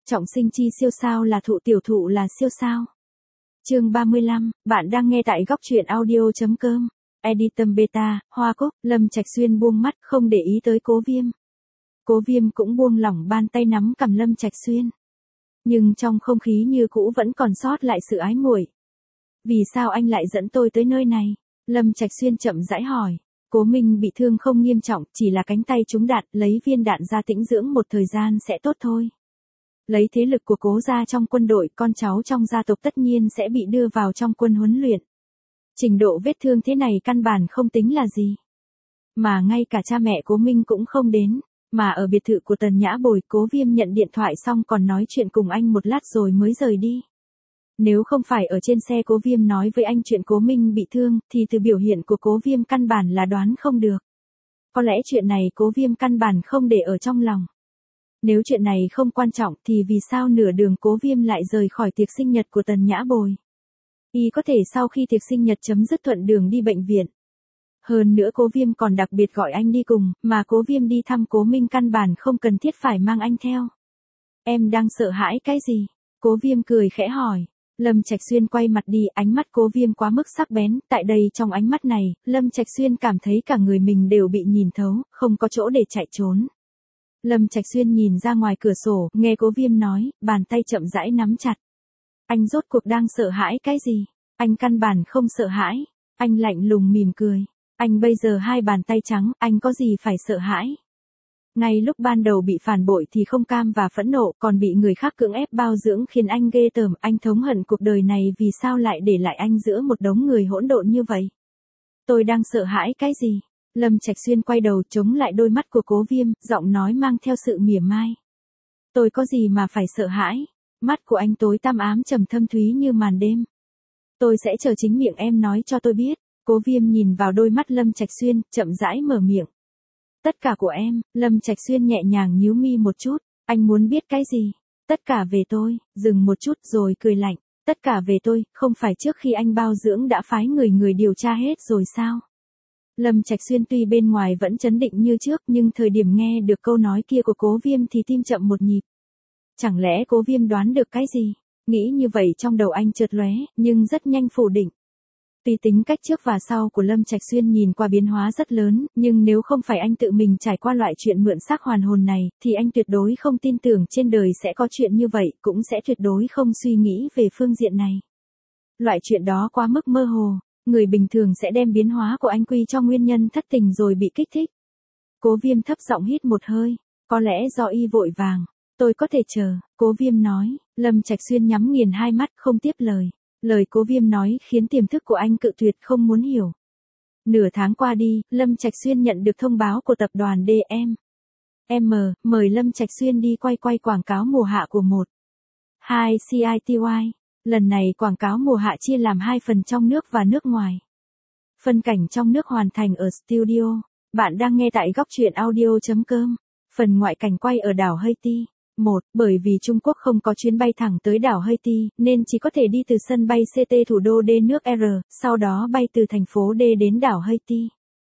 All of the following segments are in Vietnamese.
Trọng sinh chi siêu sao là thụ, tiểu thụ là siêu sao. Chương 35, bạn đang nghe tại góc truyện audio.com. Editum Beta, Hoa Cúc. Lâm Trạch Xuyên buông mắt không để ý tới Cố Viêm. Cố Viêm cũng buông lỏng bàn tay nắm cầm Lâm Trạch Xuyên. Nhưng trong không khí như cũ vẫn còn sót lại sự ái muội. Vì sao anh lại dẫn tôi tới nơi này? Lâm Trạch Xuyên chậm rãi hỏi. Cố Minh bị thương không nghiêm trọng, chỉ là cánh tay trúng đạn, lấy viên đạn ra tĩnh dưỡng một thời gian sẽ tốt thôi. Lấy thế lực của Cố gia trong quân đội, con cháu trong gia tộc tất nhiên sẽ bị đưa vào trong quân huấn luyện. Trình độ vết thương thế này căn bản không tính là gì. Mà ngay cả cha mẹ Cố Minh cũng không đến, mà ở biệt thự của Tần Nhã Bồi, Cố Viêm nhận điện thoại xong còn nói chuyện cùng anh một lát rồi mới rời đi. Nếu không phải ở trên xe Cố Viêm nói với anh chuyện Cố Minh bị thương, thì từ biểu hiện của Cố Viêm căn bản là đoán không được. Có lẽ chuyện này Cố Viêm căn bản không để ở trong lòng. Nếu chuyện này không quan trọng thì vì sao nửa đường Cố Viêm lại rời khỏi tiệc sinh nhật của Tần Nhã Bồi? Y có thể sau khi tiệc sinh nhật chấm dứt thuận đường đi bệnh viện. Hơn nữa Cố Viêm còn đặc biệt gọi anh đi cùng, mà Cố Viêm đi thăm Cố Minh căn bản không cần thiết phải mang anh theo. Em đang sợ hãi cái gì? Cố Viêm cười khẽ hỏi. Lâm Trạch Xuyên quay mặt đi, ánh mắt Cố Viêm quá mức sắc bén, tại đây trong ánh mắt này, Lâm Trạch Xuyên cảm thấy cả người mình đều bị nhìn thấu, không có chỗ để chạy trốn. Lâm Trạch Xuyên nhìn ra ngoài cửa sổ, nghe Cố Viêm nói, bàn tay chậm rãi nắm chặt. Anh rốt cuộc đang sợ hãi cái gì? Anh căn bản không sợ hãi. Anh lạnh lùng mỉm cười. Anh bây giờ hai bàn tay trắng, anh có gì phải sợ hãi? Ngay lúc ban đầu bị phản bội thì không cam và phẫn nộ, còn bị người khác cưỡng ép bao dưỡng khiến anh ghê tởm, anh thống hận cuộc đời này vì sao lại để lại anh giữa một đống người hỗn độn như vậy. Tôi đang sợ hãi cái gì? Lâm Trạch Xuyên quay đầu chống lại đôi mắt của Cố Viêm, giọng nói mang theo sự mỉa mai. Tôi có gì mà phải sợ hãi? Mắt của anh tối tăm ám trầm thâm thúy như màn đêm. Tôi sẽ chờ chính miệng em nói cho tôi biết. Cố Viêm nhìn vào đôi mắt Lâm Trạch Xuyên, chậm rãi mở miệng. Tất cả của em. Lâm Trạch Xuyên nhẹ nhàng nhíu mi một chút. Anh muốn biết cái gì? Tất cả về tôi. Dừng một chút rồi cười lạnh. Tất cả về tôi, không phải trước khi anh bao dưỡng đã phái người điều tra hết rồi sao? Lâm Trạch Xuyên tuy bên ngoài vẫn trấn định như trước, nhưng thời điểm nghe được câu nói kia của Cố Viêm thì tim chậm một nhịp. Chẳng lẽ Cố Viêm đoán được cái gì? Nghĩ như vậy trong đầu anh chợt lóe, nhưng rất nhanh phủ định. Tuy tính cách trước và sau của Lâm Trạch Xuyên nhìn qua biến hóa rất lớn, nhưng nếu không phải anh tự mình trải qua loại chuyện mượn xác hoàn hồn này, thì anh tuyệt đối không tin tưởng trên đời sẽ có chuyện như vậy, cũng sẽ tuyệt đối không suy nghĩ về phương diện này. Loại chuyện đó quá mức mơ hồ, người bình thường sẽ đem biến hóa của anh quy cho nguyên nhân thất tình rồi bị kích thích. Cố Viêm thấp giọng hít một hơi, có lẽ do y vội vàng. Tôi có thể chờ, Cố Viêm nói. Lâm Trạch Xuyên nhắm nghiền hai mắt không tiếp lời. Lời Cố Viêm nói khiến tiềm thức của anh cự tuyệt không muốn hiểu. Nửa tháng qua đi, Lâm Trạch Xuyên nhận được thông báo của tập đoàn DM. Mời Lâm Trạch Xuyên đi quay quảng cáo mùa hạ của 1. 2 CITY. Lần này quảng cáo mùa hạ chia làm 2 phần trong nước và nước ngoài. Phân cảnh trong nước hoàn thành ở studio. Bạn đang nghe tại góc truyện audio.com. Phần ngoại cảnh quay ở đảo Haiti. Bởi vì Trung Quốc không có chuyến bay thẳng tới đảo Haiti, nên chỉ có thể đi từ sân bay CT thủ đô D nước R, sau đó bay từ thành phố D đến đảo Haiti.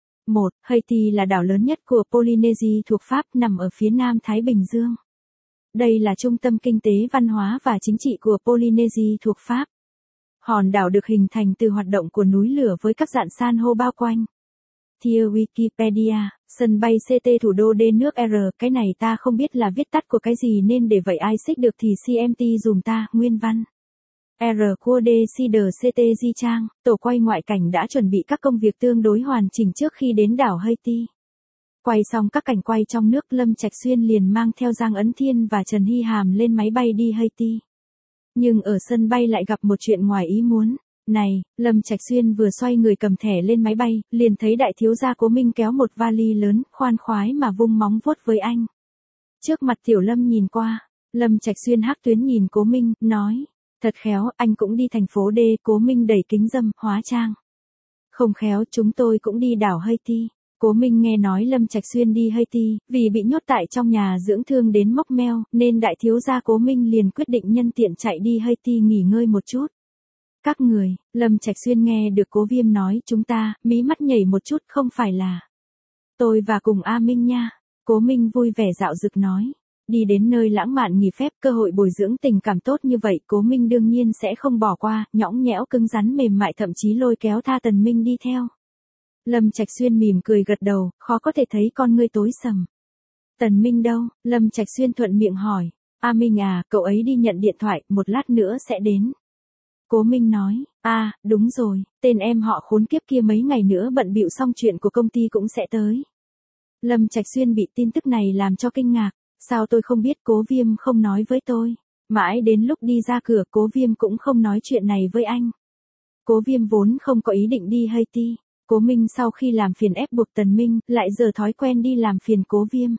Haiti là đảo lớn nhất của Polynesia thuộc Pháp, nằm ở phía nam Thái Bình Dương. Đây là trung tâm kinh tế văn hóa và chính trị của Polynesia thuộc Pháp. Hòn đảo được hình thành từ hoạt động của núi lửa với các rạn san hô bao quanh. Theo Wikipedia, sân bay CT thủ đô D nước R, cái này ta không biết là viết tắt của cái gì nên để vậy ai xích được thì CMT dùm ta, nguyên văn. R của D Cider CT Di Trang, tổ quay ngoại cảnh đã chuẩn bị các công việc tương đối hoàn chỉnh trước khi đến đảo Haiti. Quay xong các cảnh quay trong nước, Lâm Trạch Xuyên liền mang theo Giang Ấn Thiên và Trần Hy Hàm lên máy bay đi Haiti. Nhưng ở sân bay lại gặp một chuyện ngoài ý muốn. Này, Lâm Trạch Xuyên vừa xoay người cầm thẻ lên máy bay, liền thấy đại thiếu gia Cố Minh kéo một vali lớn, khoan khoái mà vung móng vuốt với anh. Trước mặt Tiểu Lâm nhìn qua, Lâm Trạch Xuyên hắc tuyến nhìn Cố Minh, nói, thật khéo, anh cũng đi thành phố D. Cố Minh đẩy kính râm, hóa trang. Không khéo, chúng tôi cũng đi đảo Haiti. Cố Minh nghe nói Lâm Trạch Xuyên đi Haiti, vì bị nhốt tại trong nhà dưỡng thương đến móc meo, nên đại thiếu gia Cố Minh liền quyết định nhân tiện chạy đi Haiti nghỉ ngơi một chút. Các người, Lâm Trạch Xuyên nghe được Cố Viêm nói chúng ta, mí mắt nhảy một chút, không phải là tôi và cùng A Minh nha. Cố Minh vui vẻ dạo dực nói. đi đến nơi lãng mạn nghỉ phép, cơ hội bồi dưỡng tình cảm tốt như vậy, Cố Minh đương nhiên sẽ không bỏ qua, nhõng nhẽo cứng rắn mềm mại thậm chí lôi kéo tha Tần Minh đi theo. Lâm Trạch Xuyên mỉm cười gật đầu, khó có thể thấy con ngươi tối sầm. Tần Minh đâu? Lâm Trạch Xuyên thuận miệng hỏi. A Minh à, cậu ấy đi nhận điện thoại, một lát nữa sẽ đến. Cố Minh nói, đúng rồi, tên em họ khốn kiếp kia mấy ngày nữa bận bịu xong chuyện của công ty cũng sẽ tới. Lâm Trạch Xuyên bị tin tức này làm cho kinh ngạc, sao tôi không biết, Cố Viêm không nói với tôi. Mãi đến lúc đi ra cửa Cố Viêm cũng không nói chuyện này với anh. Cố Viêm vốn không có ý định đi Haiti. Cố Minh sau khi làm phiền ép buộc Tần Minh, lại giờ thói quen đi làm phiền Cố Viêm.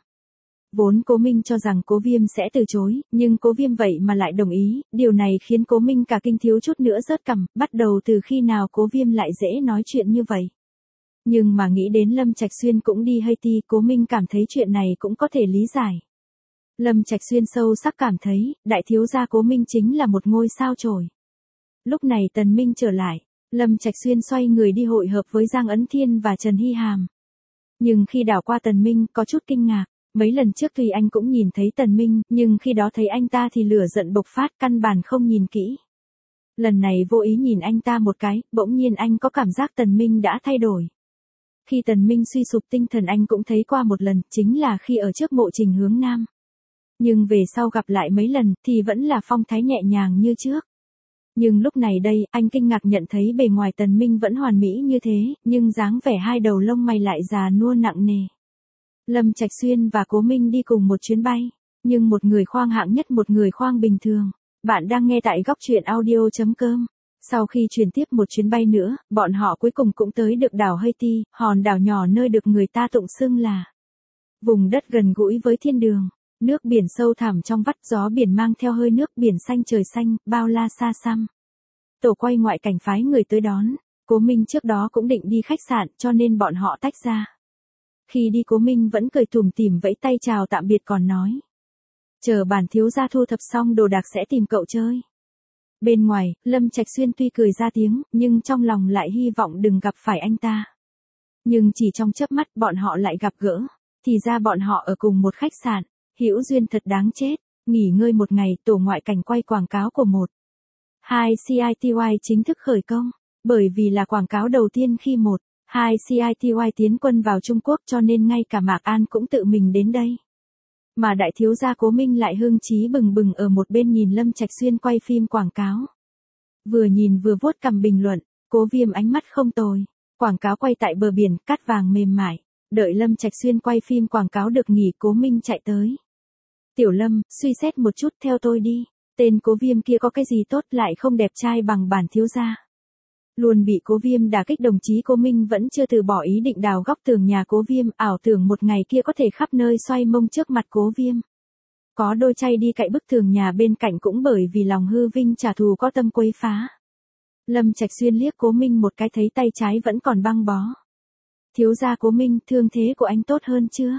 Vốn Cố Minh cho rằng Cố Viêm sẽ từ chối, nhưng Cố Viêm vậy mà lại đồng ý, điều này khiến Cố Minh cả kinh thiếu chút nữa rớt cằm, bắt đầu từ khi nào Cố Viêm lại dễ nói chuyện như vậy. Nhưng mà nghĩ đến Lâm Trạch Xuyên cũng đi Haiti, Cố Minh cảm thấy chuyện này cũng có thể lý giải. Lâm Trạch Xuyên sâu sắc cảm thấy, đại thiếu gia Cố Minh chính là một ngôi sao chổi. Lúc này Tần Minh trở lại, Lâm Trạch Xuyên xoay người đi hội hợp với Giang Ấn Thiên và Trần Hy Hàm. Nhưng khi đảo qua Tần Minh, có chút kinh ngạc. Mấy lần trước tuy anh cũng nhìn thấy Tần Minh, nhưng khi đó thấy anh ta thì lửa giận bộc phát, căn bản không nhìn kỹ. Lần này vô ý nhìn anh ta một cái, bỗng nhiên anh có cảm giác Tần Minh đã thay đổi. Khi Tần Minh suy sụp tinh thần anh cũng thấy qua một lần, chính là khi ở trước mộ Trình Hướng Nam. Nhưng về sau gặp lại mấy lần, thì vẫn là phong thái nhẹ nhàng như trước. Nhưng lúc này đây, anh kinh ngạc nhận thấy bề ngoài Tần Minh vẫn hoàn mỹ như thế, nhưng dáng vẻ hai đầu lông mày lại già nua nặng nề. Lâm Trạch Xuyên và Cố Minh đi cùng một chuyến bay, nhưng một người khoang hạng nhất, một người khoang bình thường. Bạn đang nghe tại góc truyện audio.com. Sau khi chuyển tiếp một chuyến bay nữa, bọn họ cuối cùng cũng tới được đảo Haiti, hòn đảo nhỏ nơi được người ta tụng xưng là vùng đất gần gũi với thiên đường. Nước biển sâu thẳm trong vắt, gió biển mang theo hơi nước, biển xanh trời xanh, bao la xa xăm. Tổ quay ngoại cảnh phái người tới đón. Cố Minh trước đó cũng định đi khách sạn, cho nên bọn họ tách ra. Khi đi Cố Minh vẫn cười tủm tỉm vẫy tay chào tạm biệt còn nói. Chờ bản thiếu gia thu thập xong đồ đạc sẽ tìm cậu chơi. Bên ngoài, Lâm Trạch Xuyên tuy cười ra tiếng, nhưng trong lòng lại hy vọng đừng gặp phải anh ta. Nhưng chỉ trong chớp mắt bọn họ lại gặp gỡ. Thì ra bọn họ ở cùng một khách sạn. Hữu duyên thật đáng chết. Nghỉ ngơi một ngày, tổ ngoại cảnh quay quảng cáo của 1-2 CITY chính thức khởi công. Bởi vì là quảng cáo đầu tiên khi 1-2 CITY tiến quân vào Trung Quốc, cho nên ngay cả Mạc An cũng tự mình đến đây. Mà đại thiếu gia Cố Minh lại hưng trí bừng bừng ở một bên nhìn Lâm Trạch Xuyên quay phim quảng cáo. Vừa nhìn vừa vuốt cằm bình luận, Cố Viêm ánh mắt không tồi. Quảng cáo quay tại bờ biển, cát vàng mềm mại. Đợi Lâm Trạch Xuyên quay phim quảng cáo được nghỉ, Cố Minh chạy tới. Tiểu Lâm, suy xét một chút, theo tôi đi. Tên Cố Viêm kia có cái gì tốt, lại không đẹp trai bằng bản thiếu gia. Luôn bị Cố Viêm đả kích, đồng chí Cố Minh vẫn chưa từ bỏ ý định đào góc tường nhà Cố Viêm, ảo tưởng một ngày kia có thể khắp nơi xoay mông trước mặt Cố Viêm. Có đôi chay đi cậy bức tường nhà bên cạnh cũng bởi vì lòng hư vinh trả thù có tâm quấy phá. Lâm Trạch Xuyên liếc Cố Minh một cái thấy tay trái vẫn còn băng bó. Thiếu gia Cố Minh, thương thế của anh tốt hơn chưa?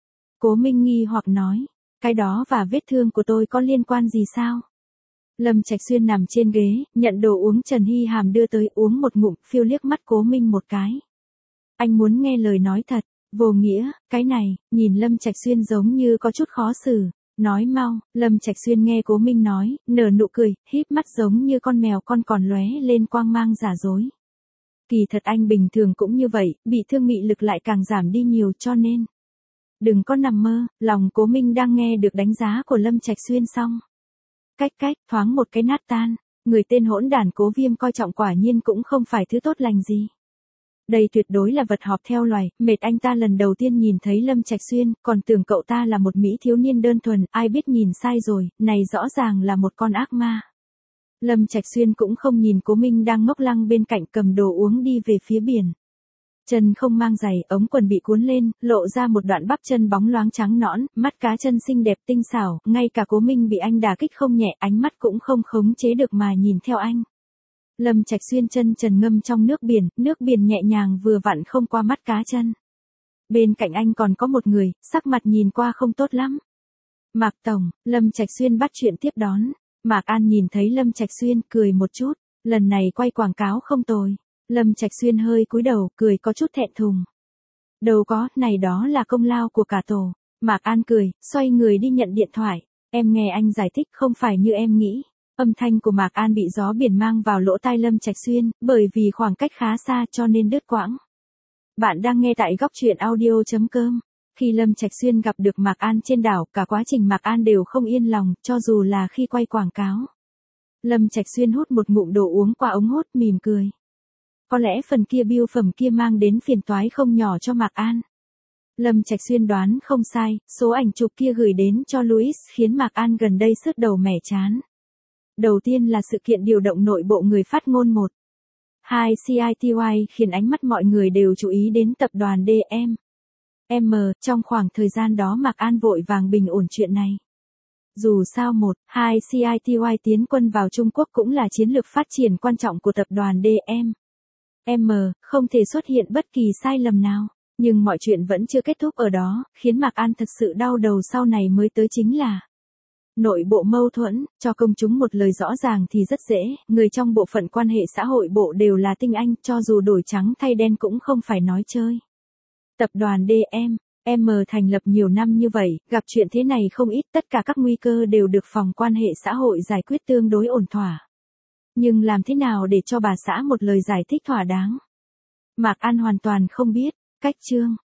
Cố Minh nghi hoặc nói, cái đó và vết thương của tôi có liên quan gì sao? Lâm Trạch Xuyên nằm trên ghế, nhận đồ uống Trần Hy Hàm đưa tới, uống một ngụm, phiêu liếc mắt Cố Minh một cái. Anh muốn nghe lời nói thật, vô nghĩa, cái này, nhìn Lâm Trạch Xuyên giống như có chút khó xử, nói mau. Lâm Trạch Xuyên nghe Cố Minh nói, nở nụ cười, híp mắt giống như con mèo con còn lóe lên quang mang giả dối. Kỳ thật anh bình thường cũng như vậy, bị thương mị lực lại càng giảm đi nhiều, cho nên đừng có nằm mơ. Lòng Cố Minh đang nghe được đánh giá của Lâm Trạch Xuyên xong. Cách, thoáng một cái nát tan. Người tên hỗn đản Cố Viêm coi trọng quả nhiên cũng không phải thứ tốt lành gì. Đây tuyệt đối là vật họp theo loài, mệt. Anh ta lần đầu tiên nhìn thấy Lâm Trạch Xuyên, còn tưởng cậu ta là một mỹ thiếu niên đơn thuần, ai biết nhìn sai rồi, này rõ ràng là một con ác ma. Lâm Trạch Xuyên cũng không nhìn Cố Minh đang ngốc lăng bên cạnh, cầm đồ uống đi về phía biển. Chân không mang giày, ống quần bị cuốn lên, lộ ra một đoạn bắp chân bóng loáng trắng nõn, mắt cá chân xinh đẹp tinh xảo, ngay cả Cố Minh bị anh đả kích không nhẹ, ánh mắt cũng không khống chế được mà nhìn theo anh. Lâm Trạch Xuyên chân trần ngâm trong nước biển nhẹ nhàng vừa vặn không qua mắt cá chân. Bên cạnh anh còn có một người, sắc mặt nhìn qua không tốt lắm. Mạc Tổng, Lâm Trạch Xuyên bắt chuyện tiếp đón. Mạc An nhìn thấy Lâm Trạch Xuyên, cười một chút, lần này quay quảng cáo không tồi. Lâm Trạch Xuyên hơi cúi đầu, cười có chút thẹn thùng. Đâu có, này đó là công lao của cả tổ. Mạc An cười, xoay người đi nhận điện thoại. Em nghe anh giải thích không phải như em nghĩ. Âm thanh của Mạc An bị gió biển mang vào lỗ tai Lâm Trạch Xuyên, bởi vì khoảng cách khá xa cho nên đứt quãng. Bạn đang nghe tại góc truyện audio.com. Khi Lâm Trạch Xuyên gặp được Mạc An trên đảo, cả quá trình Mạc An đều không yên lòng, cho dù là khi quay quảng cáo. Lâm Trạch Xuyên hút một ngụm đồ uống qua ống hút, mỉm cười. Có lẽ phần kia bưu phẩm kia mang đến phiền toái không nhỏ cho Mạc An. Lâm Trạch Xuyên đoán không sai, số ảnh chụp kia gửi đến cho Louis khiến Mạc An gần đây sứt đầu mẻ chán. Đầu tiên là sự kiện điều động nội bộ người phát ngôn 1. 2. CITY khiến ánh mắt mọi người đều chú ý đến tập đoàn DM. Trong khoảng thời gian đó Mạc An vội vàng bình ổn chuyện này. Dù sao 1. 2. CITY tiến quân vào Trung Quốc cũng là chiến lược phát triển quan trọng của tập đoàn DM. Không thể xuất hiện bất kỳ sai lầm nào. Nhưng mọi chuyện vẫn chưa kết thúc ở đó, khiến Mạc An thật sự đau đầu sau này mới tới chính là nội bộ mâu thuẫn. Cho công chúng một lời rõ ràng thì rất dễ, người trong bộ phận quan hệ xã hội bộ đều là tinh anh, cho dù đổi trắng thay đen cũng không phải nói chơi. Tập đoàn DM thành lập nhiều năm như vậy, gặp chuyện thế này không ít, tất cả các nguy cơ đều được phòng quan hệ xã hội giải quyết tương đối ổn thỏa. Nhưng làm thế nào để cho bà xã một lời giải thích thỏa đáng? Mạc An hoàn toàn không biết. Cách chương